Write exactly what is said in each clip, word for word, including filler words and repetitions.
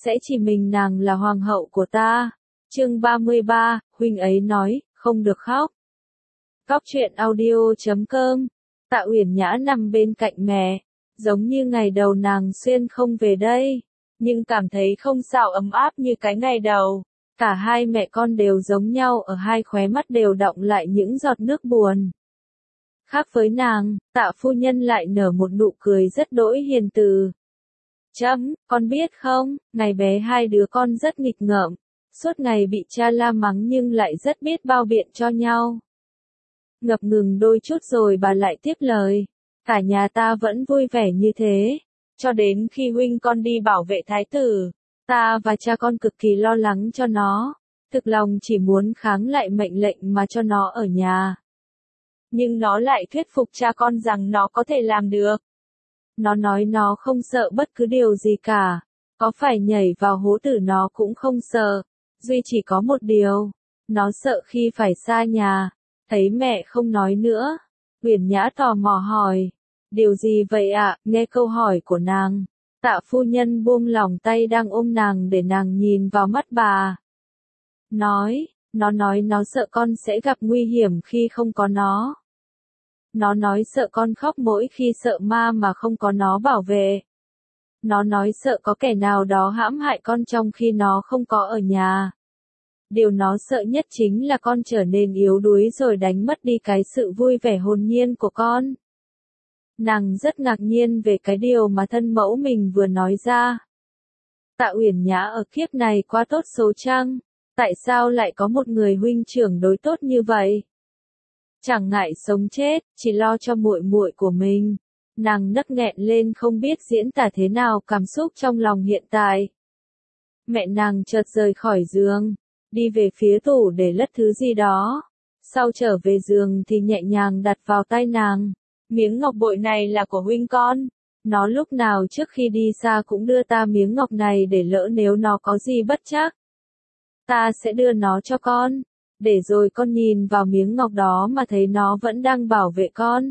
sẽ chỉ mình nàng là hoàng hậu của ta. Chương ba mươi ba, huynh ấy nói, không được khóc. Cóc truyện audio chấm com. Tạ Uyển Nhã nằm bên cạnh mẹ, giống như ngày đầu nàng xuyên không về đây, nhưng cảm thấy không sao ấm áp như cái ngày đầu. Cả hai mẹ con đều giống nhau, ở hai khóe mắt đều đọng lại những giọt nước buồn. Khác với nàng, Tạ phu nhân lại nở một nụ cười rất đỗi hiền từ. Chấm, con biết không, ngày bé hai đứa con rất nghịch ngợm, suốt ngày bị cha la mắng nhưng lại rất biết bao biện cho nhau. Ngập ngừng đôi chút rồi bà lại tiếp lời, cả nhà ta vẫn vui vẻ như thế, cho đến khi huynh con đi bảo vệ thái tử, ta và cha con cực kỳ lo lắng cho nó, thực lòng chỉ muốn kháng lại mệnh lệnh mà cho nó ở nhà. Nhưng nó lại thuyết phục cha con rằng nó có thể làm được. Nó nói nó không sợ bất cứ điều gì cả, có phải nhảy vào hố tử nó cũng không sợ, duy chỉ có một điều, nó sợ khi phải xa nhà. Thấy mẹ không nói nữa, Uyển Nhã tò mò hỏi, điều gì vậy ạ? À? Nghe câu hỏi của nàng, Tạ phu nhân buông lỏng tay đang ôm nàng để nàng nhìn vào mắt bà. Nói, nó nói nó sợ con sẽ gặp nguy hiểm khi không có nó. Nó nói sợ con khóc mỗi khi sợ ma mà không có nó bảo vệ. Nó nói sợ có kẻ nào đó hãm hại con trong khi nó không có ở nhà. Điều nó sợ nhất chính là con trở nên yếu đuối rồi đánh mất đi cái sự vui vẻ hồn nhiên của con. Nàng rất ngạc nhiên về cái điều mà thân mẫu mình vừa nói ra. Tạ Uyển Nhã ở kiếp này quá tốt số chăng? Tại sao lại có một người huynh trưởng đối tốt như vậy? Chẳng ngại sống chết, chỉ lo cho muội muội của mình. Nàng nấc nghẹn lên không biết diễn tả thế nào cảm xúc trong lòng hiện tại. Mẹ nàng chợt rời khỏi giường, đi về phía tủ để lất thứ gì đó. Sau trở về giường thì nhẹ nhàng đặt vào tay nàng. Miếng ngọc bội này là của huynh con. Nó lúc nào trước khi đi xa cũng đưa ta miếng ngọc này để lỡ nếu nó có gì bất trắc. Ta sẽ đưa nó cho con. Để rồi con nhìn vào miếng ngọc đó mà thấy nó vẫn đang bảo vệ con.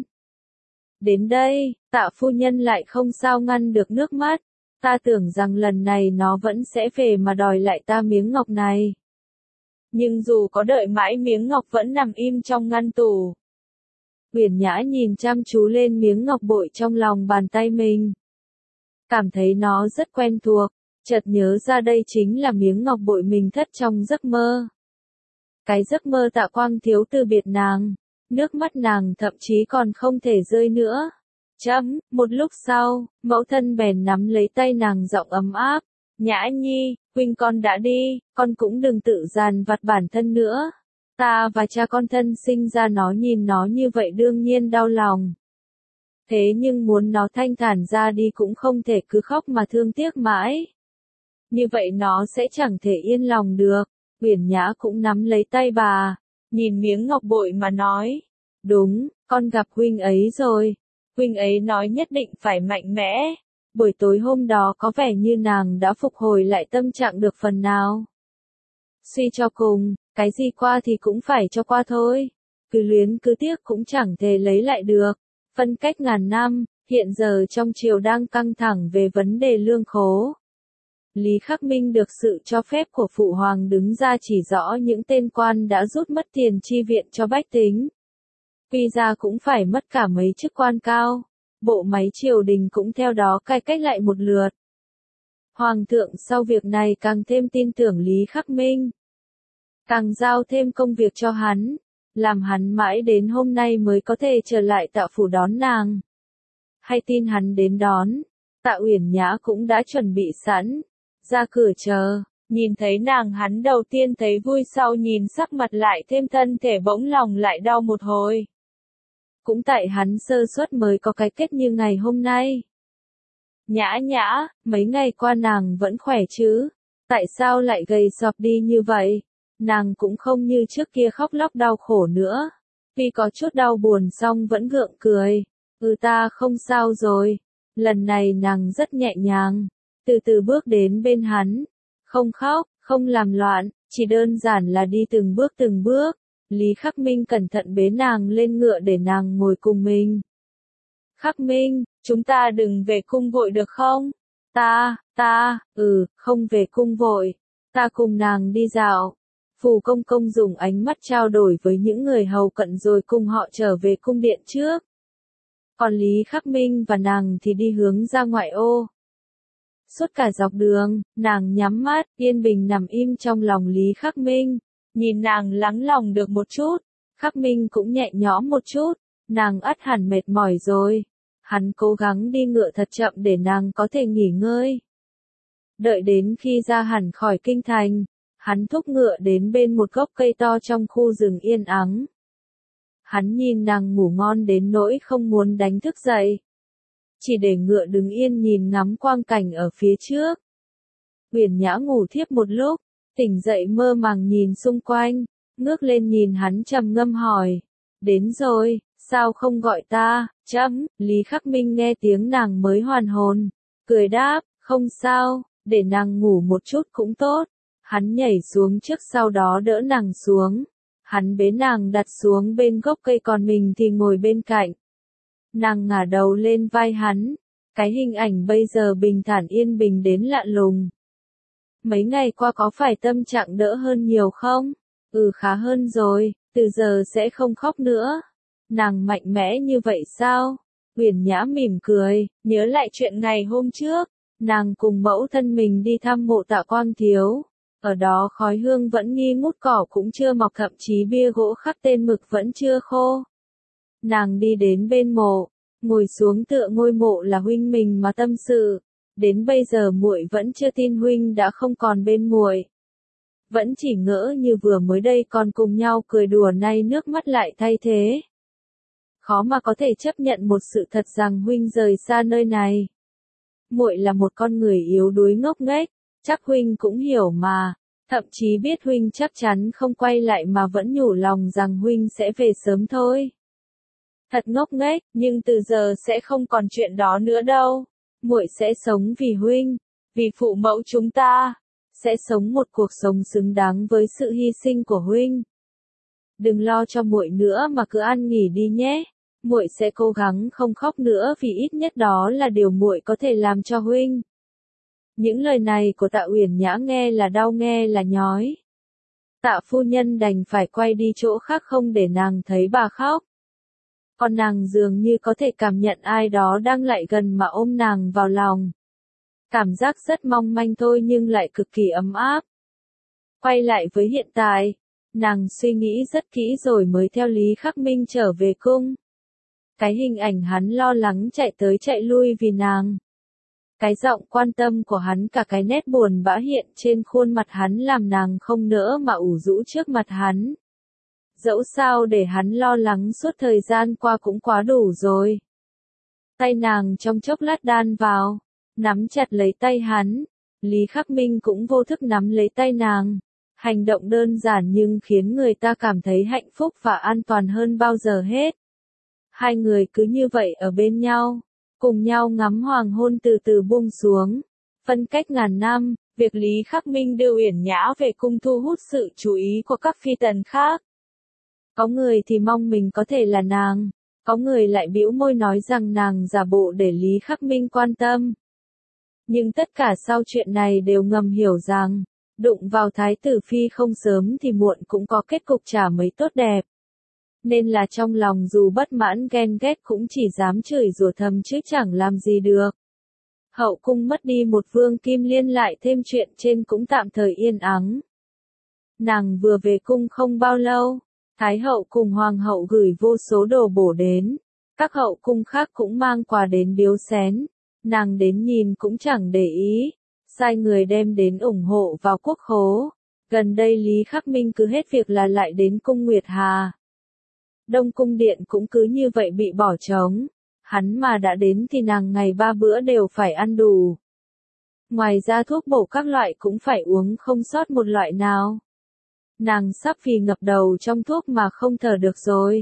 Đến đây, Tạ phu nhân lại không sao ngăn được nước mắt. Ta tưởng rằng lần này nó vẫn sẽ về mà đòi lại ta miếng ngọc này. Nhưng dù có đợi mãi miếng ngọc vẫn nằm im trong ngăn tủ. Uyển Nhã nhìn chăm chú lên miếng ngọc bội trong lòng bàn tay mình. Cảm thấy nó rất quen thuộc, chợt nhớ ra đây chính là miếng ngọc bội mình thất trong giấc mơ. Cái giấc mơ Tạ Quang thiếu từ biệt nàng, nước mắt nàng thậm chí còn không thể rơi nữa. Chấm, một lúc sau, mẫu thân bèn nắm lấy tay nàng giọng ấm áp. Nhã Nhi, huynh con đã đi, con cũng đừng tự dằn vặt bản thân nữa. Ta và cha con thân sinh ra nó nhìn nó như vậy đương nhiên đau lòng. Thế nhưng muốn nó thanh thản ra đi cũng không thể cứ khóc mà thương tiếc mãi. Như vậy nó sẽ chẳng thể yên lòng được. Uyển Nhã cũng nắm lấy tay bà, nhìn miếng ngọc bội mà nói. Đúng, con gặp huynh ấy rồi. Huynh ấy nói nhất định phải mạnh mẽ. Buổi tối hôm đó có vẻ như nàng đã phục hồi lại tâm trạng được phần nào. Suy cho cùng, cái gì qua thì cũng phải cho qua thôi. Cứ luyến cứ tiếc cũng chẳng thể lấy lại được. Phân cách ngàn năm, hiện giờ trong triều đang căng thẳng về vấn đề lương khố. Lý Khắc Minh được sự cho phép của Phụ Hoàng đứng ra chỉ rõ những tên quan đã rút mất tiền chi viện cho bách tính. Quy ra cũng phải mất cả mấy chức quan cao. Bộ máy triều đình cũng theo đó cải cách lại một lượt. Hoàng thượng sau việc này càng thêm tin tưởng Lý Khắc Minh. Càng giao thêm công việc cho hắn, làm hắn mãi đến hôm nay mới có thể trở lại Tạ phủ đón nàng. Hay tin hắn đến đón, Tạ Uyển Nhã cũng đã chuẩn bị sẵn, ra cửa chờ, nhìn thấy nàng hắn đầu tiên thấy vui sau nhìn sắc mặt lại thêm thân thể bỗng lòng lại đau một hồi. Cũng tại hắn sơ suất mới có cái kết như ngày hôm nay. Nhã Nhã, mấy ngày qua nàng vẫn khỏe chứ? Tại sao lại gầy sọp đi như vậy? Nàng cũng không như trước kia khóc lóc đau khổ nữa. Vì có chút đau buồn xong vẫn gượng cười. Ừ ta không sao rồi. Lần này nàng rất nhẹ nhàng. Từ từ bước đến bên hắn. Không khóc, không làm loạn, chỉ đơn giản là đi từng bước từng bước. Lý Khắc Minh cẩn thận bế nàng lên ngựa để nàng ngồi cùng mình. Khắc Minh, chúng ta đừng về cung vội được không? Ta, ta, ừ, không về cung vội. Ta cùng nàng đi dạo. Phù Công Công dùng ánh mắt trao đổi với những người hầu cận rồi cùng họ trở về cung điện trước. Còn Lý Khắc Minh và nàng thì đi hướng ra ngoại ô. Suốt cả dọc đường, nàng nhắm mắt, yên bình nằm im trong lòng Lý Khắc Minh. Nhìn nàng lắng lòng được một chút, Khắc Minh cũng nhẹ nhõm một chút, nàng ắt hẳn mệt mỏi rồi. Hắn cố gắng đi ngựa thật chậm để nàng có thể nghỉ ngơi. Đợi đến khi ra hẳn khỏi kinh thành, hắn thúc ngựa đến bên một gốc cây to trong khu rừng yên ắng. Hắn nhìn nàng ngủ ngon đến nỗi không muốn đánh thức dậy. Chỉ để ngựa đứng yên nhìn ngắm quang cảnh ở phía trước. Uyển Nhã ngủ thiếp một lúc, tỉnh dậy mơ màng nhìn xung quanh, ngước lên nhìn hắn trầm ngâm hỏi. Đến rồi, sao không gọi ta, chấm, Lý Khắc Minh nghe tiếng nàng mới hoàn hồn, cười đáp, không sao, để nàng ngủ một chút cũng tốt. Hắn nhảy xuống trước sau đó đỡ nàng xuống. Hắn bế nàng đặt xuống bên gốc cây còn mình thì ngồi bên cạnh. Nàng ngả đầu lên vai hắn. Cái hình ảnh bây giờ bình thản yên bình đến lạ lùng. Mấy ngày qua có phải tâm trạng đỡ hơn nhiều không? Ừ, khá hơn rồi, từ giờ sẽ không khóc nữa. Nàng mạnh mẽ như vậy sao? Uyển Nhã mỉm cười, nhớ lại chuyện ngày hôm trước. Nàng cùng mẫu thân mình đi thăm mộ Tạ Quang Thiếu. Ở đó khói hương vẫn nghi ngút, cỏ cũng chưa mọc, thậm chí bia gỗ khắc tên mực vẫn chưa khô. Nàng đi đến bên mộ, ngồi xuống tựa ngôi mộ là huynh mình mà tâm sự. Đến bây giờ muội vẫn chưa tin huynh đã không còn bên muội. Vẫn chỉ ngỡ như vừa mới đây còn cùng nhau cười đùa, nay nước mắt lại thay thế. Khó mà có thể chấp nhận một sự thật rằng huynh rời xa nơi này. Muội là một con người yếu đuối ngốc nghếch, chắc huynh cũng hiểu mà. Thậm chí biết huynh chắc chắn không quay lại mà vẫn nhủ lòng rằng huynh sẽ về sớm thôi. Thật ngốc nghếch, nhưng từ giờ sẽ không còn chuyện đó nữa đâu. Muội sẽ sống vì huynh, vì phụ mẫu chúng ta, sẽ sống một cuộc sống xứng đáng với sự hy sinh của huynh. Đừng lo cho muội nữa mà cứ ăn nghỉ đi nhé. Muội sẽ cố gắng không khóc nữa vì ít nhất đó là điều muội có thể làm cho huynh. Những lời này của Tạ Uyển Nhã nghe là đau nghe là nhói. Tạ phu nhân đành phải quay đi chỗ khác không để nàng thấy bà khóc. Còn nàng dường như có thể cảm nhận ai đó đang lại gần mà ôm nàng vào lòng. Cảm giác rất mong manh thôi nhưng lại cực kỳ ấm áp. Quay lại với hiện tại, nàng suy nghĩ rất kỹ rồi mới theo Lý Khắc Minh trở về cung. Cái hình ảnh hắn lo lắng chạy tới chạy lui vì nàng. Cái giọng quan tâm của hắn, cả cái nét buồn bã hiện trên khuôn mặt hắn làm nàng không nỡ mà ủ rũ trước mặt hắn. Dẫu sao để hắn lo lắng suốt thời gian qua cũng quá đủ rồi. Tay nàng trong chốc lát đan vào, nắm chặt lấy tay hắn. Lý Khắc Minh cũng vô thức nắm lấy tay nàng. Hành động đơn giản nhưng khiến người ta cảm thấy hạnh phúc và an toàn hơn bao giờ hết. Hai người cứ như vậy ở bên nhau, cùng nhau ngắm hoàng hôn từ từ buông xuống. Phân cách ngàn năm, việc Lý Khắc Minh đưa Uyển Nhã về cung thu hút sự chú ý của các phi tần khác. Có người thì mong mình có thể là nàng, có người lại bĩu môi nói rằng nàng giả bộ để Lý Khắc Minh quan tâm. Nhưng tất cả sau chuyện này đều ngầm hiểu rằng, đụng vào thái tử phi không sớm thì muộn cũng có kết cục chả mấy tốt đẹp. Nên là trong lòng dù bất mãn ghen ghét cũng chỉ dám chửi rủa thầm chứ chẳng làm gì được. Hậu cung mất đi một vương kim liên lại thêm chuyện trên cũng tạm thời yên ắng. Nàng vừa về cung không bao lâu, Thái hậu cùng hoàng hậu gửi vô số đồ bổ đến. Các hậu cung khác cũng mang quà đến biếu xén. Nàng đến nhìn cũng chẳng để ý. Sai người đem đến ủng hộ vào quốc khố. Gần đây Lý Khắc Minh cứ hết việc là lại đến cung Nguyệt Hà. Đông cung điện cũng cứ như vậy bị bỏ trống. Hắn mà đã đến thì nàng ngày ba bữa đều phải ăn đủ. Ngoài ra thuốc bổ các loại cũng phải uống không sót một loại nào. Nàng sắp vì ngập đầu trong thuốc mà không thở được rồi.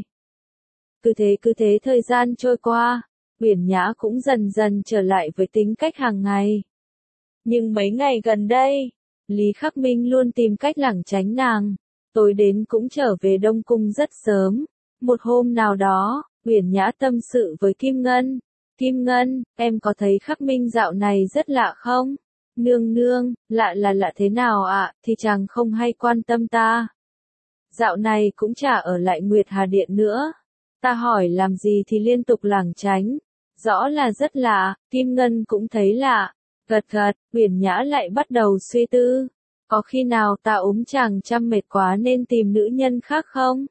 Cứ thế cứ thế thời gian trôi qua, Uyển Nhã cũng dần dần trở lại với tính cách hàng ngày. Nhưng mấy ngày gần đây, Lý Khắc Minh luôn tìm cách lảng tránh nàng. Tối đến cũng trở về Đông cung rất sớm. Một hôm nào đó, Uyển Nhã tâm sự với Kim Ngân. Kim Ngân, em có thấy Khắc Minh dạo này rất lạ không? Nương nương, lạ là lạ thế nào ạ, à? Thì chàng không hay quan tâm ta. Dạo này cũng chả ở lại Nguyệt Hà Điện nữa. Ta hỏi làm gì thì liên tục lảng tránh. Rõ là rất lạ, Kim Ngân cũng thấy lạ. Gật gật, Uyển Nhã lại bắt đầu suy tư. Có khi nào ta ốm chàng chăm mệt quá nên tìm nữ nhân khác không?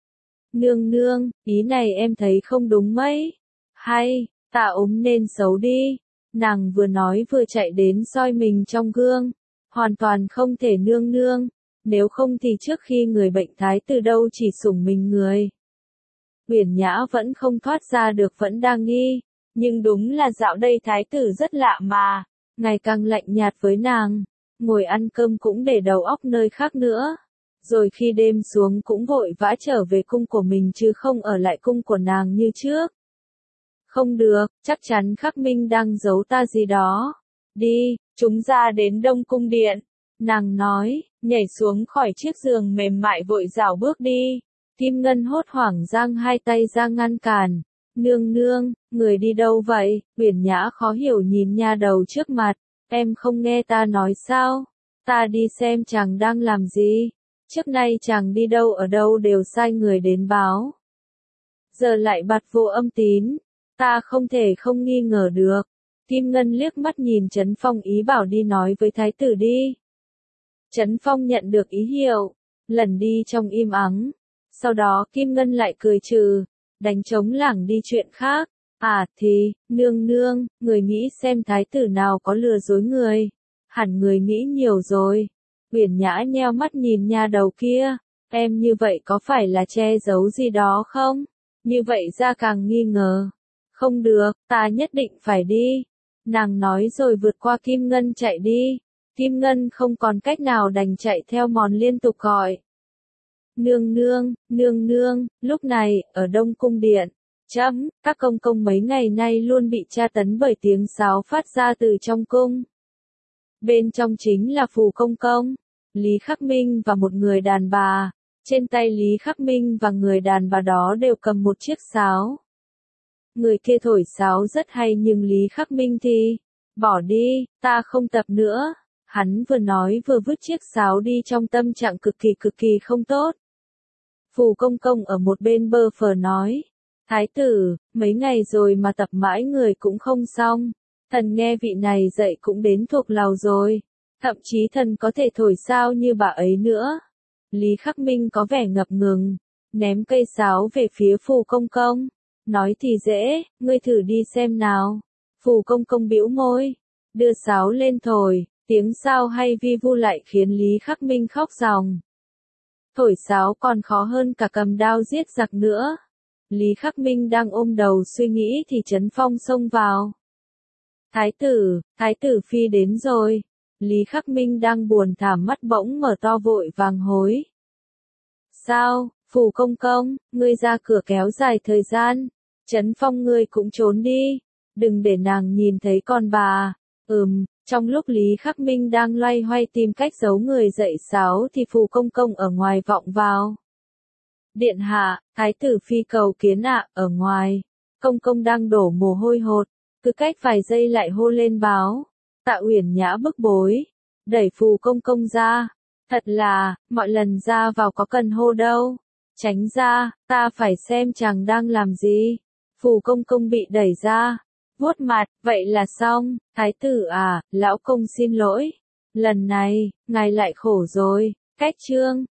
Nương nương, ý này em thấy không đúng mấy. Hay, ta ốm nên xấu đi. Nàng vừa nói vừa chạy đến soi mình trong gương. Hoàn toàn không thể nương nương. Nếu không thì trước khi người bệnh thái tử đâu chỉ sủng mình người. Uyển Nhã vẫn không thoát ra được, vẫn đang nghi. Nhưng đúng là dạo đây thái tử rất lạ mà. Ngày càng lạnh nhạt với nàng. Ngồi ăn cơm cũng để đầu óc nơi khác nữa. Rồi khi đêm xuống cũng vội vã trở về cung của mình chứ không ở lại cung của nàng như trước. Không được, chắc chắn Khắc Minh đang giấu ta gì đó. Đi, chúng ra đến Đông Cung Điện. Nàng nói, nhảy xuống khỏi chiếc giường mềm mại vội rảo bước đi. Kim Ngân hốt hoảng giang hai tay ra ngăn cản. Nương nương, người đi đâu vậy? Uyển Nhã khó hiểu nhìn nha đầu trước mặt. Em không nghe ta nói sao? Ta đi xem chàng đang làm gì. Trước nay chàng đi đâu ở đâu đều sai người đến báo. Giờ lại bặt vô âm tín. Ta không thể không nghi ngờ được. Kim Ngân liếc mắt nhìn Trấn Phong ý bảo đi nói với thái tử đi. Trấn Phong nhận được ý hiệu, lần đi trong im ắng. Sau đó Kim Ngân lại cười trừ, đánh trống lảng đi chuyện khác. À thì, nương nương, người nghĩ xem thái tử nào có lừa dối người. Hẳn người nghĩ nhiều rồi. Uyển Nhã nheo mắt nhìn nha đầu kia. Em như vậy có phải là che giấu gì đó không? Như vậy ra càng nghi ngờ. Không được, ta nhất định phải đi. Nàng nói rồi vượt qua Kim Ngân chạy đi. Kim Ngân không còn cách nào đành chạy theo mòn liên tục gọi. Nương nương, nương nương, lúc này, ở Đông Cung Điện. Chấm, các công công mấy ngày nay luôn bị tra tấn bởi tiếng sáo phát ra từ trong cung. Bên trong chính là Phù Công Công, Lý Khắc Minh và một người đàn bà. Trên tay Lý Khắc Minh và người đàn bà đó đều cầm một chiếc sáo. Người kia thổi sáo rất hay nhưng Lý Khắc Minh thì, bỏ đi, ta không tập nữa. Hắn vừa nói vừa vứt chiếc sáo đi trong tâm trạng cực kỳ cực kỳ không tốt. Phù Công Công ở một bên bơ phờ nói. Thái tử, mấy ngày rồi mà tập mãi người cũng không xong. Thần nghe vị này dạy cũng đến thuộc lầu rồi. Thậm chí thần có thể thổi sao như bà ấy nữa. Lý Khắc Minh có vẻ ngập ngừng. Ném cây sáo về phía Phù Công Công. Nói thì dễ, ngươi thử đi xem nào. Phù Công Công bĩu môi. Đưa sáo lên thổi. Tiếng sao hay vi vu lại khiến Lý Khắc Minh khóc ròng. Thổi sáo còn khó hơn cả cầm đao giết giặc nữa. Lý Khắc Minh đang ôm đầu suy nghĩ thì Trấn Phong xông vào. Thái tử, thái tử phi đến rồi. Lý Khắc Minh đang buồn thảm mắt bỗng mở to vội vàng hối. Sao, Phù Công Công, ngươi ra cửa kéo dài thời gian. Trấn Phong ngươi cũng trốn đi. Đừng để nàng nhìn thấy con bà. Ừm. Trong lúc Lý Khắc Minh đang loay hoay tìm cách giấu người dạy sáo thì Phù Công Công ở ngoài vọng vào. Điện hạ, thái tử phi cầu kiến ạ, ở ngoài. Công công đang đổ mồ hôi hột, cứ cách vài giây lại hô lên báo. Tạ Uyển Nhã bức bối, đẩy Phù Công Công ra. Thật là, mọi lần ra vào có cần hô đâu. Tránh ra, ta phải xem chàng đang làm gì. Phù Công Công bị đẩy ra. Vuốt mặt, vậy là xong, thái tử à, lão công xin lỗi. Lần này, ngài lại khổ rồi, cách trương,